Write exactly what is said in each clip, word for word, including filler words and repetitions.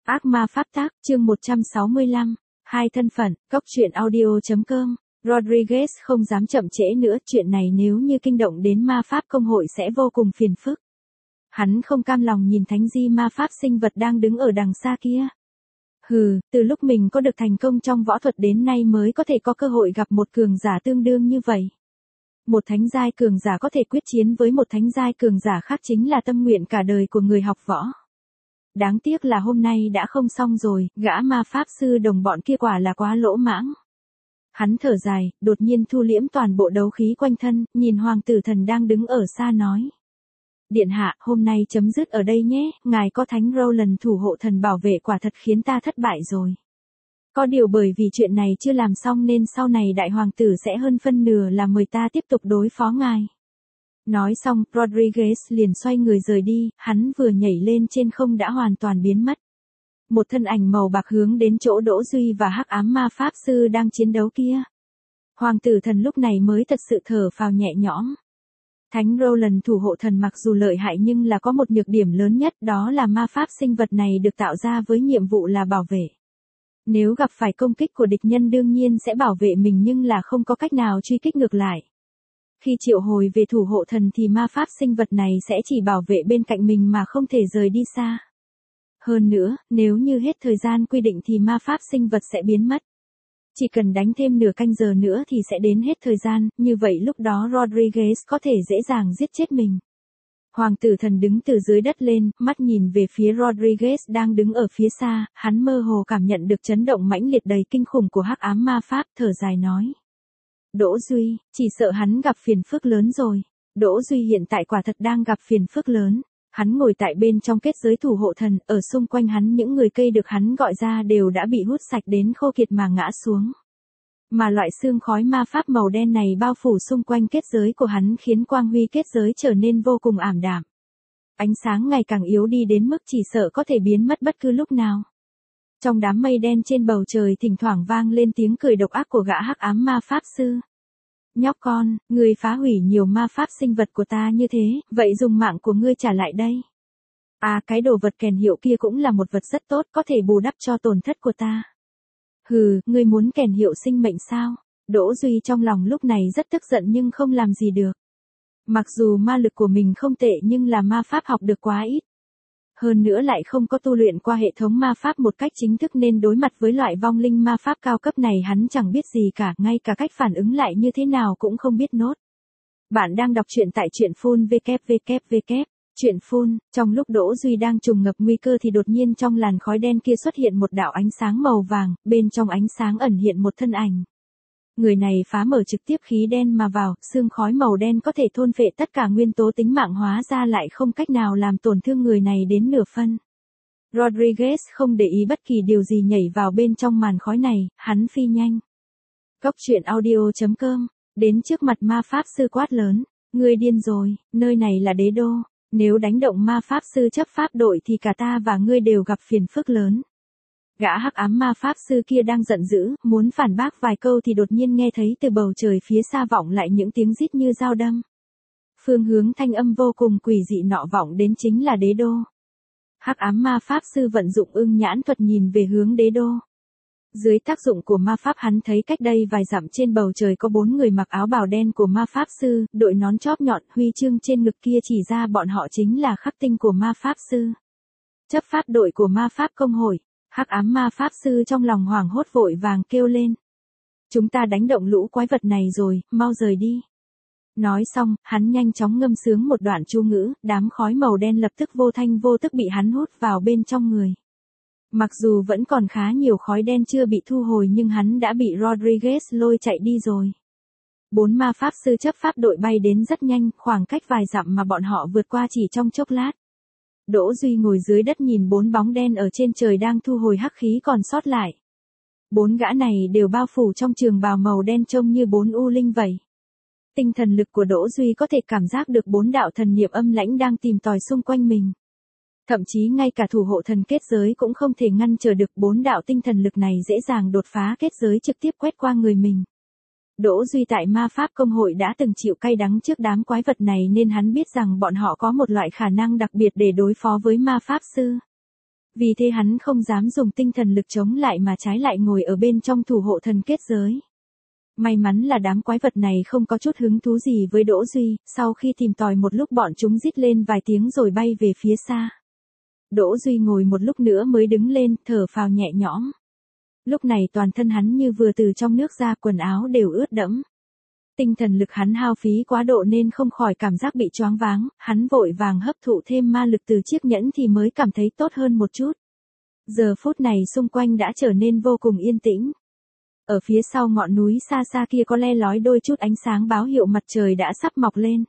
Ác ma pháp tác, chương một trăm sáu mươi lăm, hai thân phận, cốc truyện audio.com. Rodriguez không dám chậm trễ nữa, chuyện này nếu như kinh động đến ma pháp công hội sẽ vô cùng phiền phức. Hắn không cam lòng nhìn thánh di ma pháp sinh vật đang đứng ở đằng xa kia. Hừ, từ lúc mình có được thành công trong võ thuật đến nay mới có thể có cơ hội gặp một cường giả tương đương như vậy. Một thánh giai cường giả có thể quyết chiến với một thánh giai cường giả khác chính là tâm nguyện cả đời của người học võ. Đáng tiếc là hôm nay đã không xong rồi, gã ma pháp sư đồng bọn kia quả là quá lỗ mãng. Hắn thở dài, đột nhiên thu liễm toàn bộ đấu khí quanh thân, nhìn hoàng tử thần đang đứng ở xa nói. Điện hạ, hôm nay chấm dứt ở đây nhé, ngài có thánh Roland thủ hộ thần bảo vệ quả thật khiến ta thất bại rồi. Có điều bởi vì chuyện này chưa làm xong nên sau này đại hoàng tử sẽ hơn phân nửa là mời ta tiếp tục đối phó ngài. Nói xong, Rodriguez liền xoay người rời đi, hắn vừa nhảy lên trên không đã hoàn toàn biến mất. Một thân ảnh màu bạc hướng đến chỗ Đỗ Duy và hắc ám ma pháp sư đang chiến đấu kia. Hoàng tử thần lúc này mới thật sự thở phào nhẹ nhõm. Thánh Roland thủ hộ thần mặc dù lợi hại nhưng là có một nhược điểm lớn nhất, đó là ma pháp sinh vật này được tạo ra với nhiệm vụ là bảo vệ. Nếu gặp phải công kích của địch nhân đương nhiên sẽ bảo vệ mình nhưng là không có cách nào truy kích ngược lại. Khi triệu hồi về thủ hộ thần thì ma pháp sinh vật này sẽ chỉ bảo vệ bên cạnh mình mà không thể rời đi xa. Hơn nữa, nếu như hết thời gian quy định thì ma pháp sinh vật sẽ biến mất. Chỉ cần đánh thêm nửa canh giờ nữa thì sẽ đến hết thời gian, như vậy lúc đó Rodriguez có thể dễ dàng giết chết mình. Hoàng tử thần đứng từ dưới đất lên, mắt nhìn về phía Rodriguez đang đứng ở phía xa, hắn mơ hồ cảm nhận được chấn động mãnh liệt đầy kinh khủng của hắc ám ma pháp, thở dài nói. Đỗ Duy, chỉ sợ hắn gặp phiền phức lớn rồi. Đỗ Duy hiện tại quả thật đang gặp phiền phức lớn. Hắn ngồi tại bên trong kết giới thủ hộ thần, ở xung quanh hắn những người cây được hắn gọi ra đều đã bị hút sạch đến khô kiệt mà ngã xuống. Mà loại xương khói ma pháp màu đen này bao phủ xung quanh kết giới của hắn khiến quang huy kết giới trở nên vô cùng ảm đạm. Ánh sáng ngày càng yếu đi đến mức chỉ sợ có thể biến mất bất cứ lúc nào. Trong đám mây đen trên bầu trời thỉnh thoảng vang lên tiếng cười độc ác của gã hắc ám ma pháp sư. Nhóc con, ngươi phá hủy nhiều ma pháp sinh vật của ta như thế, vậy dùng mạng của ngươi trả lại đây. À, cái đồ vật kèn hiệu kia cũng là một vật rất tốt, có thể bù đắp cho tổn thất của ta. Hừ, ngươi muốn kèn hiệu sinh mệnh sao? Đỗ Duy trong lòng lúc này rất tức giận nhưng không làm gì được. Mặc dù ma lực của mình không tệ nhưng là ma pháp học được quá ít. Hơn nữa lại không có tu luyện qua hệ thống ma pháp một cách chính thức nên đối mặt với loại vong linh ma pháp cao cấp này hắn chẳng biết gì cả, ngay cả cách phản ứng lại như thế nào cũng không biết nốt. Bạn đang đọc truyện tại truyện phun vê kép vê kép vê kép. Truyện phun, trong lúc Đỗ Duy đang trùng ngập nguy cơ thì đột nhiên trong làn khói đen kia xuất hiện một đạo ánh sáng màu vàng, bên trong ánh sáng ẩn hiện một thân ảnh. Người này phá mở trực tiếp khí đen mà vào, xương khói màu đen có thể thôn phệ tất cả nguyên tố tính mạng hóa ra lại không cách nào làm tổn thương người này đến nửa phân. Rodriguez không để ý bất kỳ điều gì nhảy vào bên trong màn khói này, hắn phi nhanh. Cốc truyện audio.com, đến trước mặt ma pháp sư quát lớn, ngươi điên rồi, nơi này là đế đô, nếu đánh động ma pháp sư chấp pháp đội thì cả ta và ngươi đều gặp phiền phức lớn. Gã hắc ám ma pháp sư kia đang giận dữ, muốn phản bác vài câu thì đột nhiên nghe thấy từ bầu trời phía xa vọng lại những tiếng rít như dao đâm. Phương hướng thanh âm vô cùng quỷ dị nọ vọng đến chính là đế đô. Hắc ám ma pháp sư vận dụng ưng nhãn thuật nhìn về hướng đế đô. Dưới tác dụng của ma pháp hắn thấy cách đây vài dặm trên bầu trời có bốn người mặc áo bào đen của ma pháp sư, đội nón chóp nhọn, huy chương trên ngực kia chỉ ra bọn họ chính là khắc tinh của ma pháp sư. Chấp pháp đội của ma pháp công hội. Hắc ám ma pháp sư trong lòng hoảng hốt vội vàng kêu lên. Chúng ta đánh động lũ quái vật này rồi, mau rời đi. Nói xong, hắn nhanh chóng ngâm sướng một đoạn chú ngữ, đám khói màu đen lập tức vô thanh vô tức bị hắn hút vào bên trong người. Mặc dù vẫn còn khá nhiều khói đen chưa bị thu hồi nhưng hắn đã bị Rodriguez lôi chạy đi rồi. Bốn ma pháp sư chấp pháp đội bay đến rất nhanh, khoảng cách vài dặm mà bọn họ vượt qua chỉ trong chốc lát. Đỗ Duy ngồi dưới đất nhìn bốn bóng đen ở trên trời đang thu hồi hắc khí còn sót lại. Bốn gã này đều bao phủ trong trường bào màu đen trông như bốn u linh vậy. Tinh thần lực của Đỗ Duy có thể cảm giác được bốn đạo thần niệm âm lãnh đang tìm tòi xung quanh mình. Thậm chí ngay cả thủ hộ thần kết giới cũng không thể ngăn trở được bốn đạo tinh thần lực này dễ dàng đột phá kết giới trực tiếp quét qua người mình. Đỗ Duy tại ma pháp công hội đã từng chịu cay đắng trước đám quái vật này nên hắn biết rằng bọn họ có một loại khả năng đặc biệt để đối phó với ma pháp sư. Vì thế hắn không dám dùng tinh thần lực chống lại mà trái lại ngồi ở bên trong thủ hộ thần kết giới. May mắn là đám quái vật này không có chút hứng thú gì với Đỗ Duy, sau khi tìm tòi một lúc bọn chúng rít lên vài tiếng rồi bay về phía xa. Đỗ Duy ngồi một lúc nữa mới đứng lên, thở phào nhẹ nhõm. Lúc này toàn thân hắn như vừa từ trong nước ra, quần áo đều ướt đẫm. Tinh thần lực hắn hao phí quá độ nên không khỏi cảm giác bị choáng váng, hắn vội vàng hấp thụ thêm ma lực từ chiếc nhẫn thì mới cảm thấy tốt hơn một chút. Giờ phút này xung quanh đã trở nên vô cùng yên tĩnh. Ở phía sau ngọn núi xa xa kia có le lói đôi chút ánh sáng báo hiệu mặt trời đã sắp mọc lên.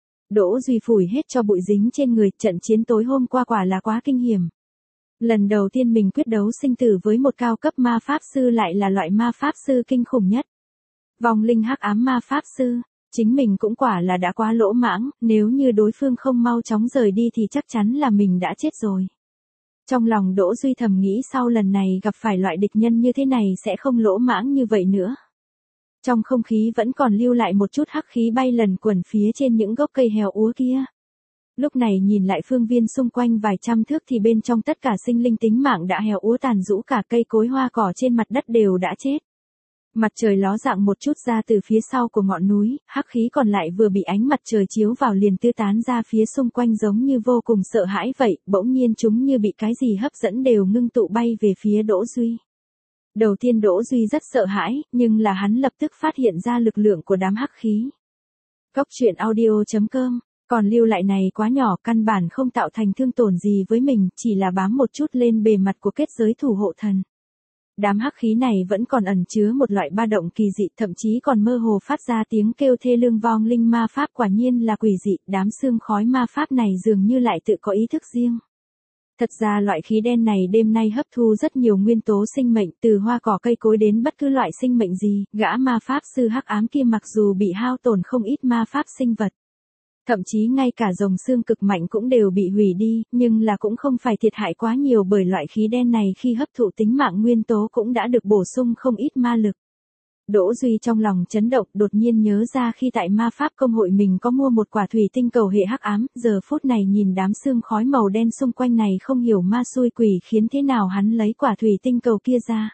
Đỗ Duy phủi hết cho bụi dính trên người, trận chiến tối hôm qua quả là quá kinh hiểm. Lần đầu tiên mình quyết đấu sinh tử với một cao cấp ma pháp sư lại là loại ma pháp sư kinh khủng nhất. Vong linh hắc ám ma pháp sư, chính mình cũng quả là đã quá lỗ mãng, nếu như đối phương không mau chóng rời đi thì chắc chắn là mình đã chết rồi. Trong lòng Đỗ Duy thầm nghĩ sau lần này gặp phải loại địch nhân như thế này sẽ không lỗ mãng như vậy nữa. Trong không khí vẫn còn lưu lại một chút hắc khí bay lần quẩn phía trên những gốc cây heo úa kia. Lúc này nhìn lại phương viên xung quanh vài trăm thước thì bên trong tất cả sinh linh tính mạng đã heo úa tàn rũ, cả cây cối hoa cỏ trên mặt đất đều đã chết. Mặt trời ló dạng một chút ra từ phía sau của ngọn núi, hắc khí còn lại vừa bị ánh mặt trời chiếu vào liền tiêu tán ra phía xung quanh giống như vô cùng sợ hãi vậy, bỗng nhiên chúng như bị cái gì hấp dẫn đều ngưng tụ bay về phía Đỗ Duy. Đầu tiên Đỗ Duy rất sợ hãi, nhưng là hắn lập tức phát hiện ra lực lượng của đám hắc khí. Cốc truyện audio chấm com, còn lưu lại này quá nhỏ, căn bản không tạo thành thương tổn gì với mình, chỉ là bám một chút lên bề mặt của kết giới thủ hộ thần. Đám hắc khí này vẫn còn ẩn chứa một loại ba động kỳ dị, thậm chí còn mơ hồ phát ra tiếng kêu thê lương. Vong linh ma pháp quả nhiên là quỷ dị, đám xương khói ma pháp này dường như lại tự có ý thức riêng. Thật ra loại khí đen này đêm nay hấp thu rất nhiều nguyên tố sinh mệnh, từ hoa cỏ cây cối đến bất cứ loại sinh mệnh gì, gã ma pháp sư hắc ám kia mặc dù bị hao tổn không ít ma pháp sinh vật. Thậm chí ngay cả rồng xương cực mạnh cũng đều bị hủy đi, nhưng là cũng không phải thiệt hại quá nhiều bởi loại khí đen này khi hấp thụ tính mạng nguyên tố cũng đã được bổ sung không ít ma lực. Đỗ Duy trong lòng chấn động, đột nhiên nhớ ra khi tại ma pháp công hội mình có mua một quả thủy tinh cầu hệ hắc ám, giờ phút này nhìn đám xương khói màu đen xung quanh này không hiểu ma xui quỷ khiến thế nào hắn lấy quả thủy tinh cầu kia ra.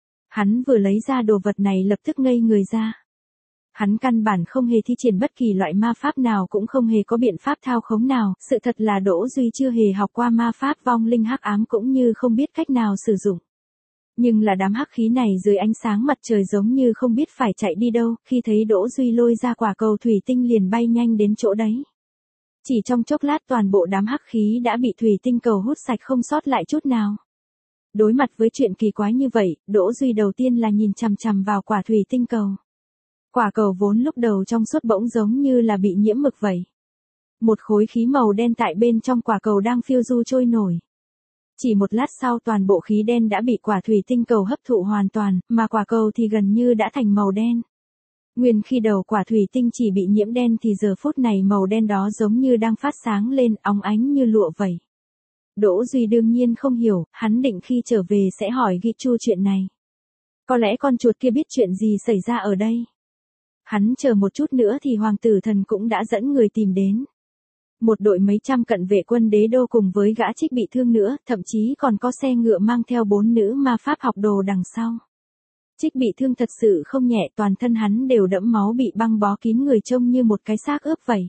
Hắn vừa lấy ra đồ vật này lập tức ngây người ra. Hắn căn bản không hề thi triển bất kỳ loại ma pháp nào, cũng không hề có biện pháp thao khống nào, sự thật là Đỗ Duy chưa hề học qua ma pháp vong linh hắc ám cũng như không biết cách nào sử dụng. Nhưng là đám hắc khí này dưới ánh sáng mặt trời giống như không biết phải chạy đi đâu, khi thấy Đỗ Duy lôi ra quả cầu thủy tinh liền bay nhanh đến chỗ đấy. Chỉ trong chốc lát toàn bộ đám hắc khí đã bị thủy tinh cầu hút sạch không sót lại chút nào. Đối mặt với chuyện kỳ quái như vậy, Đỗ Duy đầu tiên là nhìn chằm chằm vào quả thủy tinh cầu. Quả cầu vốn lúc đầu trong suốt bỗng giống như là bị nhiễm mực vậy. Một khối khí màu đen tại bên trong quả cầu đang phiêu du trôi nổi. Chỉ một lát sau toàn bộ khí đen đã bị quả thủy tinh cầu hấp thụ hoàn toàn, mà quả cầu thì gần như đã thành màu đen. Nguyên khi đầu quả thủy tinh chỉ bị nhiễm đen thì giờ phút này màu đen đó giống như đang phát sáng lên, óng ánh như lụa vậy. Đỗ Duy đương nhiên không hiểu, hắn định khi trở về sẽ hỏi Gichu chuyện này. Có lẽ con chuột kia biết chuyện gì xảy ra ở đây. Hắn chờ một chút nữa thì hoàng tử thần cũng đã dẫn người tìm đến. Một đội mấy trăm cận vệ quân đế đô cùng với gã Trích bị thương nữa, thậm chí còn có xe ngựa mang theo bốn nữ ma pháp học đồ đằng sau. Trích bị thương thật sự không nhẹ, toàn thân hắn đều đẫm máu bị băng bó kín người trông như một cái xác ướp vậy.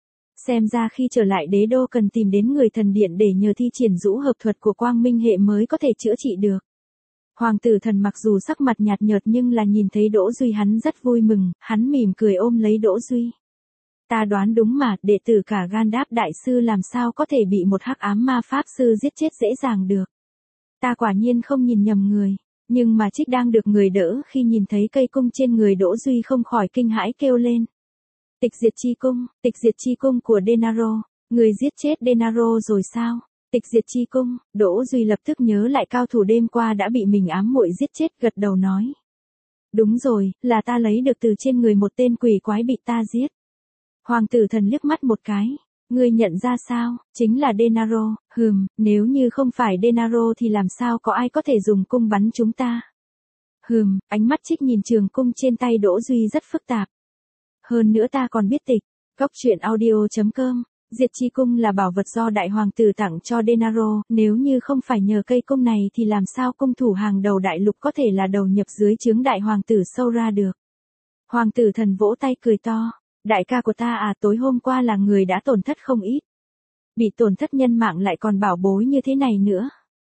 Xem ra khi trở lại đế đô cần tìm đến người thần điện để nhờ thi triển rũ hợp thuật của quang minh hệ mới có thể chữa trị được. Hoàng tử thần mặc dù sắc mặt nhạt nhợt nhưng là nhìn thấy Đỗ Duy hắn rất vui mừng, hắn mỉm cười ôm lấy Đỗ Duy. Ta đoán đúng mà, đệ tử cả Gandalf đại sư làm sao có thể bị một hắc ám ma pháp sư giết chết dễ dàng được. Ta quả nhiên không nhìn nhầm người, nhưng mà Trích đang được người đỡ khi nhìn thấy cây cung trên người Đỗ Duy không khỏi kinh hãi kêu lên. Tịch diệt chi cung, tịch diệt chi cung của Denaro, người giết chết Denaro rồi sao? Tịch diệt chi cung, Đỗ Duy lập tức nhớ lại cao thủ đêm qua đã bị mình ám muội giết chết, gật đầu nói. Đúng rồi, là ta lấy được từ trên người một tên quỷ quái bị ta giết. Hoàng tử thần liếc mắt một cái, ngươi nhận ra sao, chính là Denaro, hừm, nếu như không phải Denaro thì làm sao có ai có thể dùng cung bắn chúng ta. Hừm, ánh mắt Trích nhìn trường cung trên tay Đỗ Duy rất phức tạp. Hơn nữa ta còn biết tịch, cốc truyện audio chấm com. Diệt chi cung là bảo vật do đại hoàng tử tặng cho Denaro, nếu như không phải nhờ cây cung này thì làm sao cung thủ hàng đầu đại lục có thể là đầu nhập dưới trướng đại hoàng tử sâu ra được. Hoàng tử thần vỗ tay cười to, đại ca của ta à, tối hôm qua là người đã tổn thất không ít. Bị tổn thất nhân mạng lại còn bảo bối như thế này nữa.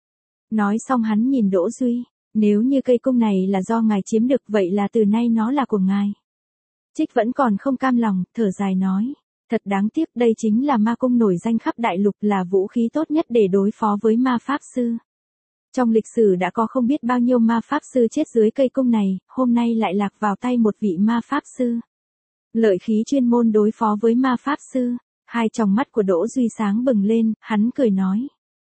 Nói xong hắn nhìn Đỗ Duy, nếu như cây cung này là do ngài chiếm được vậy là từ nay nó là của ngài. Trích vẫn còn không cam lòng, thở dài nói, thật đáng tiếc, đây chính là ma cung nổi danh khắp đại lục, là vũ khí tốt nhất để đối phó với ma pháp sư. Trong lịch sử đã có không biết bao nhiêu ma pháp sư chết dưới cây cung này, hôm nay lại lạc vào tay một vị ma pháp sư. Lợi khí chuyên môn đối phó với ma pháp sư. Hai tròng mắt của Đỗ Duy sáng bừng lên, hắn cười nói.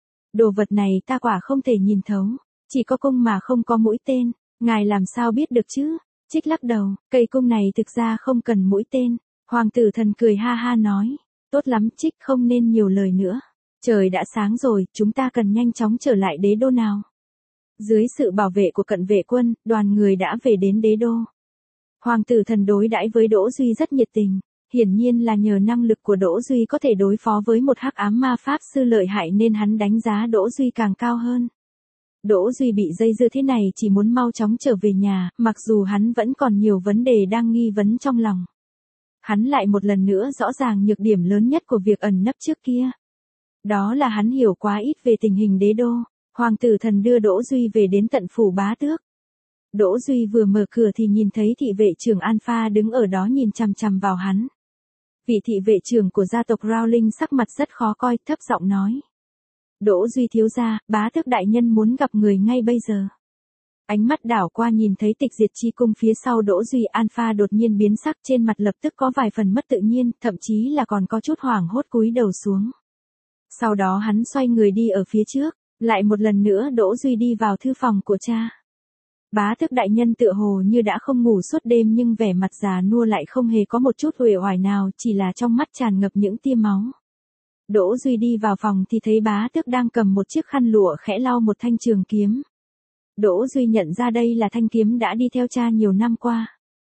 Đồ vật này ta quả không thể nhìn thấu, chỉ có cung mà không có mũi tên, ngài làm sao biết được chứ? Trích lắc đầu, cây cung này thực ra không cần mũi tên. Hoàng tử thần cười ha ha nói, tốt lắm Trích, không nên nhiều lời nữa. Trời đã sáng rồi, chúng ta cần nhanh chóng trở lại đế đô nào. Dưới sự bảo vệ của cận vệ quân, đoàn người đã về đến đế đô. Hoàng tử thần đối đãi với Đỗ Duy rất nhiệt tình. Hiển nhiên là nhờ năng lực của Đỗ Duy có thể đối phó với một hắc ám ma pháp sư lợi hại nên hắn đánh giá Đỗ Duy càng cao hơn. Đỗ Duy bị dây dưa thế này chỉ muốn mau chóng trở về nhà, mặc dù hắn vẫn còn nhiều vấn đề đang nghi vấn trong lòng. Hắn lại một lần nữa rõ ràng nhược điểm lớn nhất của việc ẩn nấp trước kia. Đó là hắn hiểu quá ít về tình hình đế đô. Hoàng tử thần đưa Đỗ Duy về đến tận phủ bá tước. Đỗ Duy vừa mở cửa thì nhìn thấy thị vệ trưởng Alpha đứng ở đó nhìn chằm chằm vào hắn. Vị thị vệ trưởng của gia tộc Rowling sắc mặt rất khó coi, thấp giọng nói. Đỗ Duy thiếu gia, bá tước đại nhân muốn gặp người ngay bây giờ. Ánh mắt đảo qua nhìn thấy tịch diệt chi cung phía sau Đỗ Duy, Alpha đột nhiên biến sắc, trên mặt lập tức có vài phần mất tự nhiên, thậm chí là còn có chút hoảng hốt cúi đầu xuống. Sau đó hắn xoay người đi ở phía trước, lại một lần nữa Đỗ Duy đi vào thư phòng của cha. Bá tước đại nhân tựa hồ như đã không ngủ suốt đêm nhưng vẻ mặt già nua lại không hề có một chút uể oải nào, chỉ là trong mắt tràn ngập những tia máu. Đỗ Duy đi vào phòng thì thấy bá tước đang cầm một chiếc khăn lụa khẽ lau một thanh trường kiếm. Đỗ Duy nhận ra đây là thanh kiếm đã đi theo cha nhiều năm qua.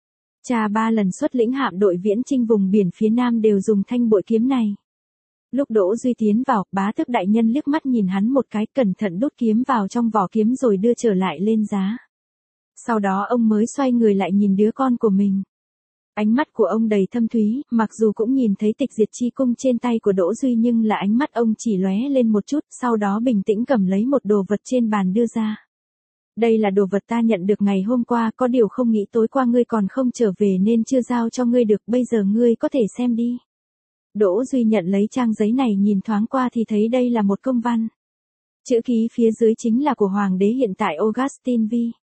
Cha ba lần xuất lĩnh hạm đội viễn chinh vùng biển phía Nam đều dùng thanh bội kiếm này. Lúc Đỗ Duy tiến vào, bá tước đại nhân liếc mắt nhìn hắn một cái, cẩn thận đút kiếm vào trong vỏ kiếm rồi đưa trở lại lên giá. Sau đó ông mới xoay người lại nhìn đứa con của mình. Ánh mắt của ông đầy thâm thúy, mặc dù cũng nhìn thấy tịch diệt chi cung trên tay của Đỗ Duy nhưng là ánh mắt ông chỉ lóe lên một chút, sau đó bình tĩnh cầm lấy một đồ vật trên bàn đưa ra. Đây là đồ vật ta nhận được ngày hôm qua, có điều không nghĩ tối qua ngươi còn không trở về nên chưa giao cho ngươi được, bây giờ ngươi có thể xem đi. Đỗ Duy nhận lấy trang giấy này nhìn thoáng qua thì thấy đây là một công văn. Chữ ký phía dưới chính là của Hoàng đế hiện tại Augustin V.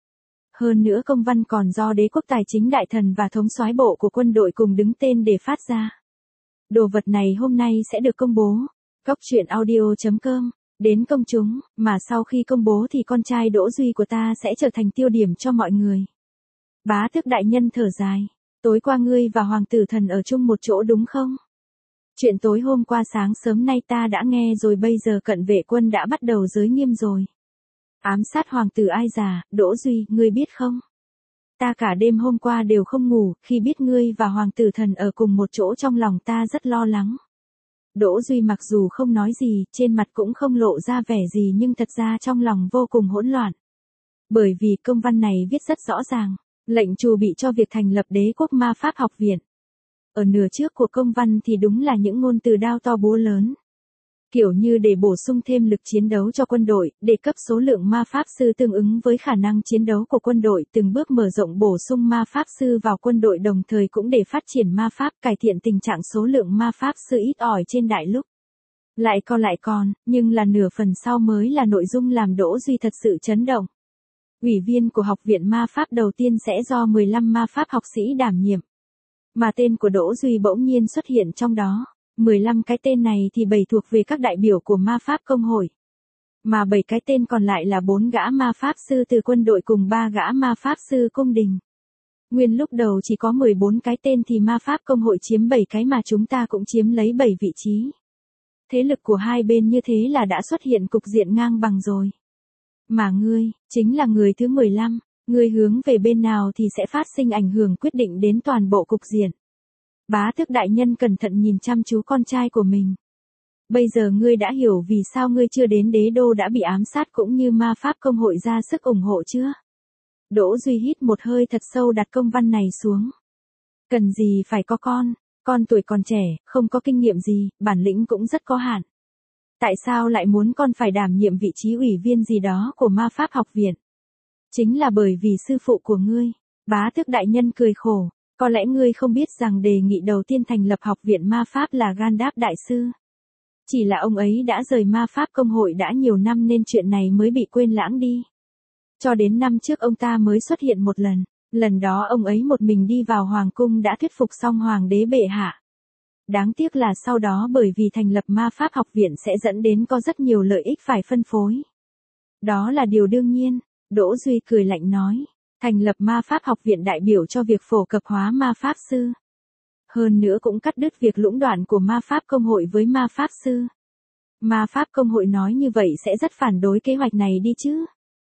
Hơn nữa công văn còn do đế quốc tài chính đại thần và thống soái bộ của quân đội cùng đứng tên để phát ra. Đồ vật này hôm nay sẽ được công bố. Cóc truyện audio chấm com đến công chúng, mà sau khi công bố thì con trai Đỗ Duy của ta sẽ trở thành tiêu điểm cho mọi người. Bá tước đại nhân thở dài, tối qua ngươi và hoàng tử thần ở chung một chỗ đúng không? Chuyện tối hôm qua sáng sớm nay ta đã nghe rồi, bây giờ cận vệ quân đã bắt đầu giới nghiêm rồi. Ám sát hoàng tử ai già, Đỗ Duy, ngươi biết không? Ta cả đêm hôm qua đều không ngủ, khi biết ngươi và hoàng tử thần ở cùng một chỗ trong lòng ta rất lo lắng. Đỗ Duy mặc dù không nói gì, trên mặt cũng không lộ ra vẻ gì nhưng thật ra trong lòng vô cùng hỗn loạn. Bởi vì công văn này viết rất rõ ràng, lệnh trù bị cho việc thành lập đế quốc ma pháp học viện. Ở nửa trước của công văn thì đúng là những ngôn từ đao to búa lớn. Kiểu như để bổ sung thêm lực chiến đấu cho quân đội, để cấp số lượng ma pháp sư tương ứng với khả năng chiến đấu của quân đội, từng bước mở rộng bổ sung ma pháp sư vào quân đội, đồng thời cũng để phát triển ma pháp, cải thiện tình trạng số lượng ma pháp sư ít ỏi trên đại lục. Lại còn lại còn, nhưng là nửa phần sau mới là nội dung làm Đỗ Duy thật sự chấn động. Ủy viên của học viện ma pháp đầu tiên sẽ do mười lăm ma pháp học sĩ đảm nhiệm. Mà tên của Đỗ Duy bỗng nhiên xuất hiện trong đó. mười lăm cái tên này thì bảy thuộc về các đại biểu của ma pháp công hội. Mà bảy cái tên còn lại là bốn gã ma pháp sư từ quân đội cùng ba gã ma pháp sư cung đình. Nguyên lúc đầu chỉ có mười bốn cái tên thì ma pháp công hội chiếm bảy cái mà chúng ta cũng chiếm lấy bảy vị trí. Thế lực của hai bên như thế là đã xuất hiện cục diện ngang bằng rồi. Mà ngươi, chính là người thứ mười lăm, ngươi hướng về bên nào thì sẽ phát sinh ảnh hưởng quyết định đến toàn bộ cục diện. Bá tước đại nhân cẩn thận nhìn chăm chú con trai của mình. Bây giờ ngươi đã hiểu vì sao ngươi chưa đến đế đô đã bị ám sát cũng như ma pháp công hội ra sức ủng hộ chưa? Đỗ Duy hít một hơi thật sâu đặt công văn này xuống. Cần gì phải có con, con tuổi còn trẻ, không có kinh nghiệm gì, bản lĩnh cũng rất có hạn. Tại sao lại muốn con phải đảm nhiệm vị trí ủy viên gì đó của ma pháp học viện? Chính là bởi vì sư phụ của ngươi. Bá tước đại nhân cười khổ, có lẽ ngươi không biết rằng đề nghị đầu tiên thành lập học viện ma pháp là Gandalf đại sư. Chỉ là ông ấy đã rời ma pháp công hội đã nhiều năm nên chuyện này mới bị quên lãng đi. Cho đến năm trước ông ta mới xuất hiện một lần, lần đó ông ấy một mình đi vào hoàng cung đã thuyết phục xong hoàng đế bệ hạ. Đáng tiếc là sau đó bởi vì thành lập ma pháp học viện sẽ dẫn đến có rất nhiều lợi ích phải phân phối. Đó là điều đương nhiên, Đỗ Duy cười lạnh nói, thành lập ma pháp học viện đại biểu cho việc phổ cập hóa ma pháp sư. Hơn nữa cũng cắt đứt việc lũng đoạn của ma pháp công hội với ma pháp sư. Ma pháp công hội nói như vậy sẽ rất phản đối kế hoạch này đi chứ.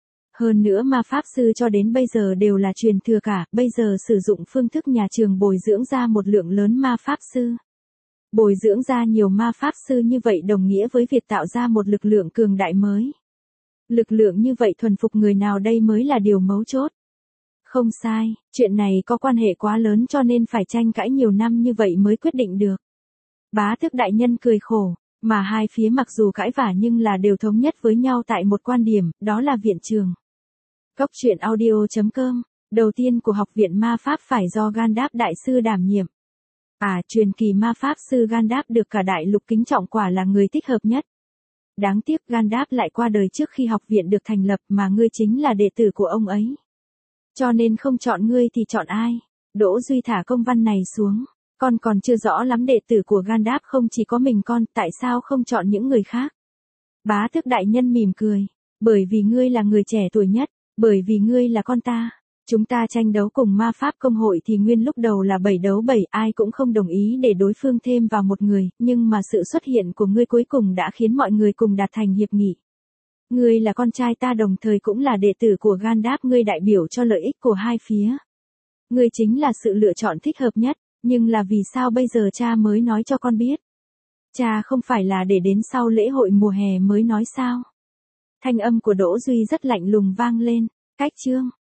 Hơn nữa ma pháp sư cho đến bây giờ đều là truyền thừa cả, bây giờ sử dụng phương thức nhà trường bồi dưỡng ra một lượng lớn ma pháp sư. Bồi dưỡng ra nhiều ma pháp sư như vậy đồng nghĩa với việc tạo ra một lực lượng cường đại mới. Lực lượng như vậy thuần phục người nào đây mới là điều mấu chốt. Không sai, chuyện này có quan hệ quá lớn cho nên phải tranh cãi nhiều năm như vậy mới quyết định được. Bá tước đại nhân cười khổ, mà hai phía mặc dù cãi vả nhưng là đều thống nhất với nhau tại một quan điểm, đó là viện trường. Cốc truyện audio chấm com, đầu tiên của học viện ma pháp phải do Gandalf đại sư đảm nhiệm. À, truyền kỳ ma pháp sư Gandalf được cả đại lục kính trọng quả là người thích hợp nhất. Đáng tiếc Gandalf lại qua đời trước khi học viện được thành lập mà ngươi chính là đệ tử của ông ấy. Cho nên không chọn ngươi thì chọn ai? Đỗ Duy thả công văn này xuống. Con còn chưa rõ lắm đệ tử của Gandalf không chỉ có mình con, tại sao không chọn những người khác? Bá tước đại nhân mỉm cười. Bởi vì ngươi là người trẻ tuổi nhất, bởi vì ngươi là con ta. Chúng ta tranh đấu cùng ma pháp công hội thì nguyên lúc đầu là bảy đấu bảy, ai cũng không đồng ý để đối phương thêm vào một người, nhưng mà sự xuất hiện của ngươi cuối cùng đã khiến mọi người cùng đạt thành hiệp nghị. Ngươi là con trai ta đồng thời cũng là đệ tử của Gandalf, ngươi đại biểu cho lợi ích của hai phía. Ngươi chính là sự lựa chọn thích hợp nhất, nhưng là vì sao bây giờ cha mới nói cho con biết? Cha không phải là để đến sau lễ hội mùa hè mới nói sao? Thanh âm của Đỗ Duy rất lạnh lùng vang lên, cách chương.